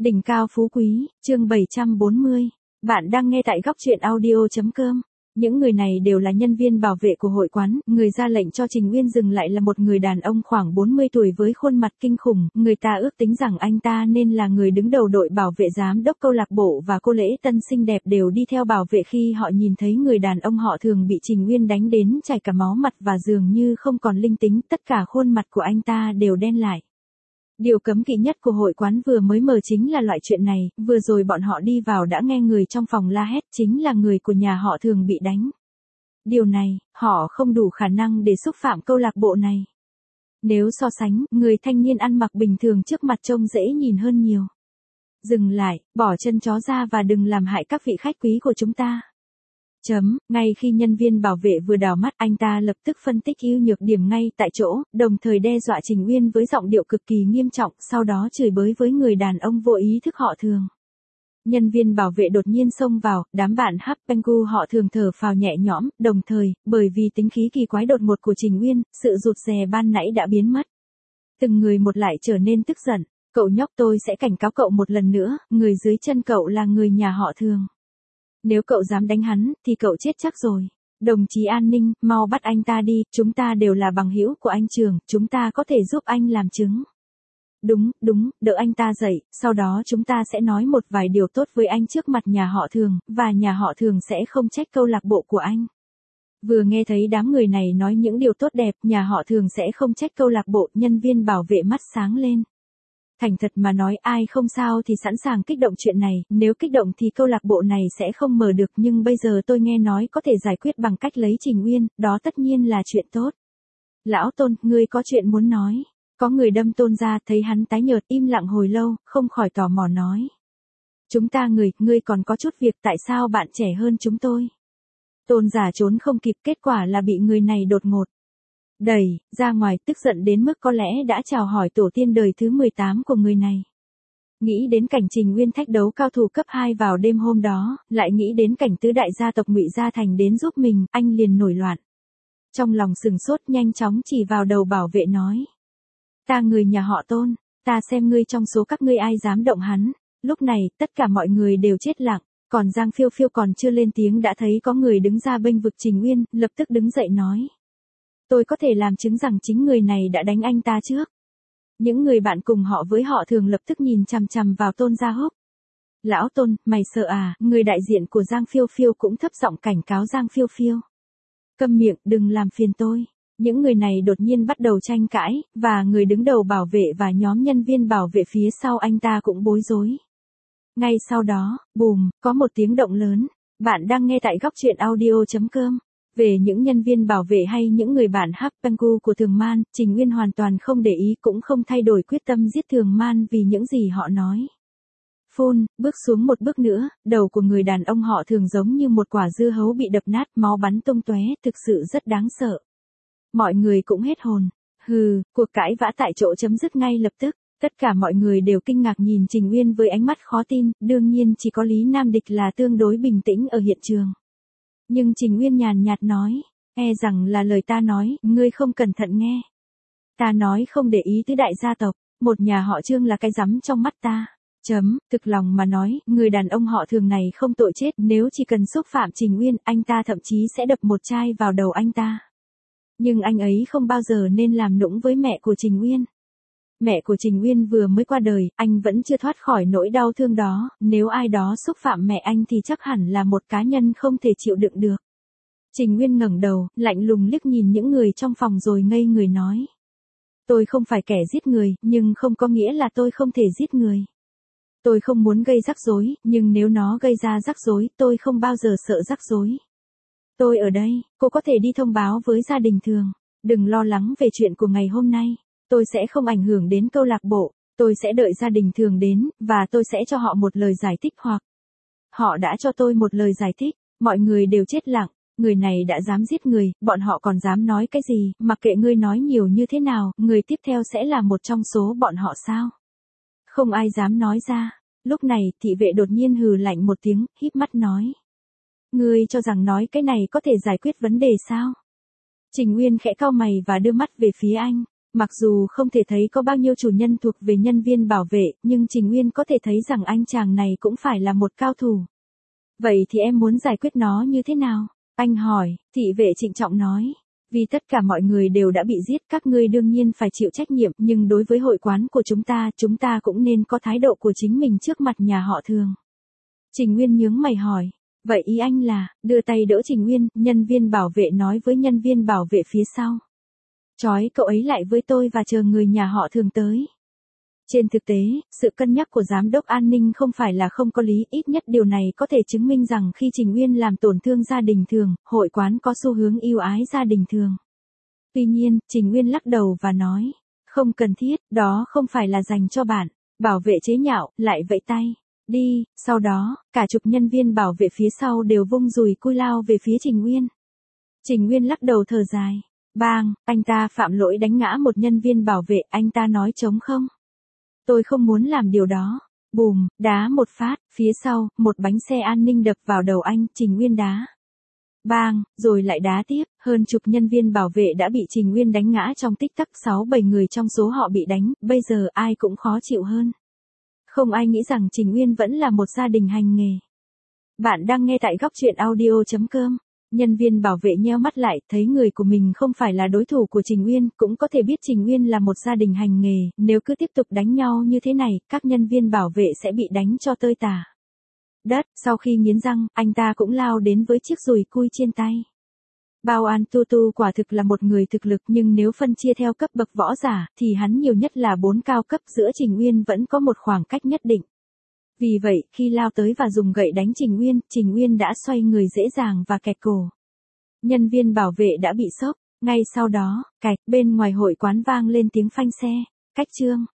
Đỉnh cao phú quý, chương 740. Bạn đang nghe tại góc truyện audio.com. Những người này đều là nhân viên bảo vệ của hội quán, người ra lệnh cho Trình Uyên dừng lại là một người đàn ông khoảng 40 tuổi với khuôn mặt kinh khủng, người ta ước tính rằng anh ta nên là người đứng đầu đội bảo vệ giám đốc câu lạc bộ và cô lễ tân xinh đẹp đều đi theo bảo vệ khi họ nhìn thấy người đàn ông họ Thường bị Trình Uyên đánh đến chảy cả máu mặt và dường như không còn linh tính, tất cả khuôn mặt của anh ta đều đen lại. Điều cấm kỵ nhất của hội quán vừa mới mở chính là loại chuyện này, vừa rồi bọn họ đi vào đã nghe người trong phòng la hét chính là người của nhà họ Thường bị đánh. Điều này, họ không đủ khả năng để xúc phạm câu lạc bộ này. Nếu so sánh, người thanh niên ăn mặc bình thường trước mặt trông dễ nhìn hơn nhiều. Dừng lại, bỏ chân chó ra và đừng làm hại các vị khách quý của chúng ta. Ngay khi nhân viên bảo vệ vừa đảo mắt, anh ta lập tức phân tích ưu nhược điểm ngay tại chỗ, đồng thời đe dọa Trình Uyên với giọng điệu cực kỳ nghiêm trọng, sau đó chửi bới với người đàn ông vô ý thức họ Thường. Nhân viên bảo vệ đột nhiên xông vào, đám bạn Happengu họ Thường thở phào nhẹ nhõm, đồng thời, bởi vì tính khí kỳ quái đột ngột của Trình Uyên, sự rụt rè ban nãy đã biến mất. Từng người một lại trở nên tức giận, cậu nhóc, tôi sẽ cảnh cáo cậu một lần nữa, người dưới chân cậu là người nhà họ Thường. Nếu cậu dám đánh hắn, thì cậu chết chắc rồi. Đồng chí an ninh, mau bắt anh ta đi, chúng ta đều là bằng hữu của anh Trường, chúng ta có thể giúp anh làm chứng. Đúng, đỡ anh ta dậy, sau đó chúng ta sẽ nói một vài điều tốt với anh trước mặt nhà họ Thường, và nhà họ Thường sẽ không trách câu lạc bộ của anh. Vừa nghe thấy đám người này nói những điều tốt đẹp, nhà họ Thường sẽ không trách câu lạc bộ, nhân viên bảo vệ mắt sáng lên. Thành thật mà nói, ai không sao thì sẵn sàng kích động chuyện này, nếu kích động thì câu lạc bộ này sẽ không mở được, nhưng bây giờ tôi nghe nói có thể giải quyết bằng cách lấy Trình Uyên, đó tất nhiên là chuyện tốt. Lão Tôn, ngươi có chuyện muốn nói. Có người đâm Tôn ra, thấy hắn tái nhợt im lặng hồi lâu, không khỏi tò mò nói. Chúng ta ngươi còn có chút việc, tại sao bạn trẻ hơn chúng tôi? Tôn giả trốn không kịp, kết quả là bị người này đột ngột đẩy ra ngoài, tức giận đến mức có lẽ đã chào hỏi tổ tiên đời thứ 18 của người này. Nghĩ đến cảnh Trình Uyên thách đấu cao thủ cấp 2 vào đêm hôm đó, lại nghĩ đến cảnh tứ đại gia tộc Ngụy Gia Thành đến giúp mình, anh liền nổi loạn. Trong lòng sừng sốt, nhanh chóng chỉ vào đầu bảo vệ nói. Ta người nhà họ Tôn, ta xem ngươi trong số các ngươi ai dám động hắn. Lúc này, tất cả mọi người đều chết lặng, còn Giang Phiêu Phiêu còn chưa lên tiếng đã thấy có người đứng ra bênh vực Trình Uyên, lập tức đứng dậy nói. Tôi có thể làm chứng rằng chính người này đã đánh anh ta trước. Những người bạn cùng họ với họ Thường lập tức nhìn chằm chằm vào Tôn Gia Húc. Lão Tôn, mày sợ à? Người đại diện của Giang Phiêu Phiêu cũng thấp giọng cảnh cáo Giang Phiêu Phiêu. Câm miệng, đừng làm phiền tôi. Những người này đột nhiên bắt đầu tranh cãi, và người đứng đầu bảo vệ và nhóm nhân viên bảo vệ phía sau anh ta cũng bối rối. Ngay sau đó, bùm, có một tiếng động lớn. Bạn đang nghe tại góc truyện audio.com. Về những nhân viên bảo vệ hay những người bạn Happengu của Thường Man, Trình Uyên hoàn toàn không để ý, cũng không thay đổi quyết tâm giết Thường Man vì những gì họ nói. Phun, bước xuống một bước nữa, đầu của người đàn ông họ Thường giống như một quả dưa hấu bị đập nát, máu bắn tung tóe, thực sự rất đáng sợ. Mọi người cũng hết hồn. Cuộc cãi vã tại chỗ chấm dứt ngay lập tức. Tất cả mọi người đều kinh ngạc nhìn Trình Uyên với ánh mắt khó tin, đương nhiên chỉ có Lý Nam Địch là tương đối bình tĩnh ở hiện trường. Nhưng Trình Uyên nhàn nhạt nói, rằng là lời ta nói, ngươi không cẩn thận nghe. Ta nói không để ý tứ đại gia tộc, một nhà họ Trương là cái rắm trong mắt ta. Thực lòng mà nói, người đàn ông họ Thường này không tội chết, nếu chỉ cần xúc phạm Trình Uyên, anh ta thậm chí sẽ đập một chai vào đầu anh ta. Nhưng anh ấy không bao giờ nên làm nũng với mẹ của Trình Uyên. Mẹ của Trình Uyên vừa mới qua đời, anh vẫn chưa thoát khỏi nỗi đau thương đó, nếu ai đó xúc phạm mẹ anh thì chắc hẳn là một cá nhân không thể chịu đựng được. Trình Uyên ngẩng đầu, lạnh lùng liếc nhìn những người trong phòng rồi ngây người nói. Tôi không phải kẻ giết người, nhưng không có nghĩa là tôi không thể giết người. Tôi không muốn gây rắc rối, nhưng nếu nó gây ra rắc rối, tôi không bao giờ sợ rắc rối. Tôi ở đây, cô có thể đi thông báo với gia đình Thường. Đừng lo lắng về chuyện của ngày hôm nay. Tôi sẽ không ảnh hưởng đến câu lạc bộ, tôi sẽ đợi gia đình Thường đến, và tôi sẽ cho họ một lời giải thích hoặc. Họ đã cho tôi một lời giải thích, mọi người đều chết lặng, người này đã dám giết người, bọn họ còn dám nói cái gì, mặc kệ ngươi nói nhiều như thế nào, người tiếp theo sẽ là một trong số bọn họ sao? Không ai dám nói ra, lúc này thị vệ đột nhiên hừ lạnh một tiếng, híp mắt nói. Ngươi cho rằng nói cái này có thể giải quyết vấn đề sao? Trình Uyên khẽ cau mày và đưa mắt về phía anh. Mặc dù không thể thấy có bao nhiêu chủ nhân thuộc về nhân viên bảo vệ, nhưng Trình Uyên có thể thấy rằng anh chàng này cũng phải là một cao thủ. Vậy thì em muốn giải quyết nó như thế nào? Anh hỏi, thị vệ trịnh trọng nói. Vì tất cả mọi người đều đã bị giết, các ngươi đương nhiên phải chịu trách nhiệm, nhưng đối với hội quán của chúng ta cũng nên có thái độ của chính mình trước mặt nhà họ Thường. Trình Uyên nhướng mày hỏi, vậy ý anh là, đưa tay đỡ Trình Uyên, nhân viên bảo vệ nói với nhân viên bảo vệ phía sau. Trói cậu ấy lại với tôi và chờ người nhà họ Thường tới. Trên thực tế, sự cân nhắc của giám đốc an ninh không phải là không có lý, ít nhất điều này có thể chứng minh rằng khi Trình Uyên làm tổn thương gia đình Thường, hội quán có xu hướng ưu ái gia đình Thường. Tuy nhiên, Trình Uyên lắc đầu và nói, không cần thiết, đó không phải là dành cho bạn. Bảo vệ chế nhạo, lại vẫy tay. Đi, sau đó, cả chục nhân viên bảo vệ phía sau đều vung dùi cui lao về phía Trình Uyên. Trình Uyên lắc đầu thở dài. Bang, anh ta phạm lỗi đánh ngã một nhân viên bảo vệ, anh ta nói trống không? Tôi không muốn làm điều đó. Bùm, đá một phát, phía sau, một bánh xe an ninh đập vào đầu anh, Trình Uyên đá. Bang, rồi lại đá tiếp, hơn chục nhân viên bảo vệ đã bị Trình Uyên đánh ngã trong tích tắc, 6-7 người trong số họ bị đánh, bây giờ ai cũng khó chịu hơn. Không ai nghĩ rằng Trình Uyên vẫn là một gia đình hành nghề. Bạn đang nghe tại góc truyện audio.com. Nhân viên bảo vệ nheo mắt lại, thấy người của mình không phải là đối thủ của Trình Uyên, cũng có thể biết Trình Uyên là một gia đình hành nghề, nếu cứ tiếp tục đánh nhau như thế này, các nhân viên bảo vệ sẽ bị đánh cho tơi tả. Đất, sau khi nghiến răng, anh ta cũng lao đến với chiếc dùi cui trên tay. Bao An Tu Tu quả thực là một người thực lực, nhưng nếu phân chia theo cấp bậc võ giả, thì hắn nhiều nhất là 4 cao cấp, giữa Trình Uyên vẫn có một khoảng cách nhất định. Vì vậy, khi lao tới và dùng gậy đánh Trình Uyên đã xoay người dễ dàng và kẹt cổ. Nhân viên bảo vệ đã bị sốc, ngay sau đó, cạch, bên ngoài hội quán vang lên tiếng phanh xe. Cách chương